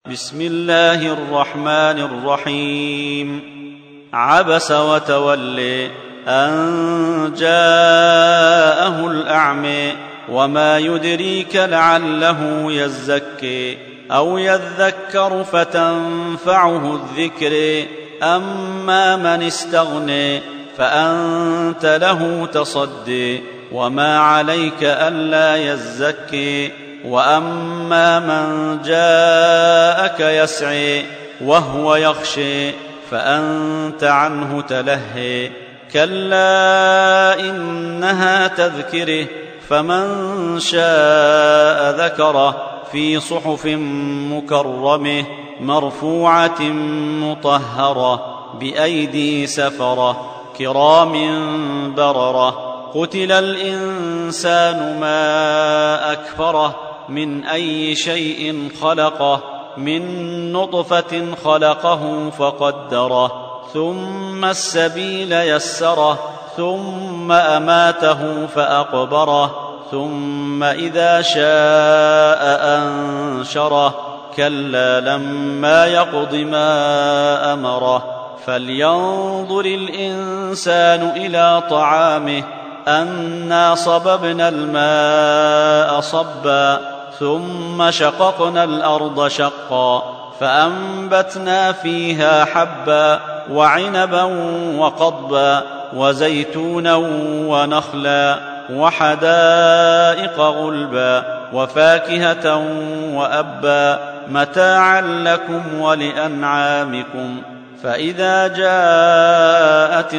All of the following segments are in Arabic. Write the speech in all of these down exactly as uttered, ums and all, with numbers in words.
بسم الله الرحمن الرحيم. عبس وتولي أن جاءه الأعمى وما يدريك لعله يزكي أو يذكر فتنفعه الذكر أما من استغني فأنت له تصدي وما عليك ألا يزكي وأما من جاءك يسعي وهو يخشي فأنت عنه تلهي كلا إنها تذكره فمن شاء ذكره في صحف مكرمه مرفوعة مطهرة بأيدي سفرة كرام بررة قتل الإنسان ما أكفره من أي شيء خلقه من نطفة خلقه فقدره ثم السبيل يسره ثم أماته فأقبره ثم إذا شاء أنشره كلا لما يقض ما أمره فلينظر الإنسان إلى طعامه أنا صببنا الماء صبا ثم شققنا الأرض شقا فأنبتنا فيها حبا وعنبا وقضبا وزيتونا ونخلا وحدائق غلبا وفاكهة وأبا متاعا لكم ولأنعامكم فإذا جاءت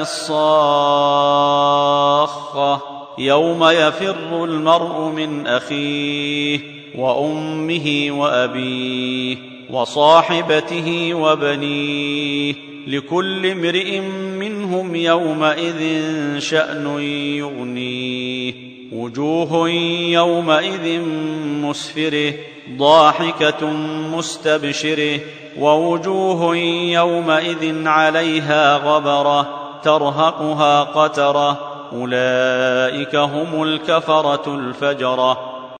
الصاخة يوم يفر المرء من أخيه وأمه وأبيه وصاحبته وبنيه لكل امرئ منهم يومئذ شأن يغنيه وجوه يومئذ مسفرة ضاحكة مستبشرة ووجوه يومئذ عليها غبرة ترهقها قترة أولئك هم الكفرة الفجرة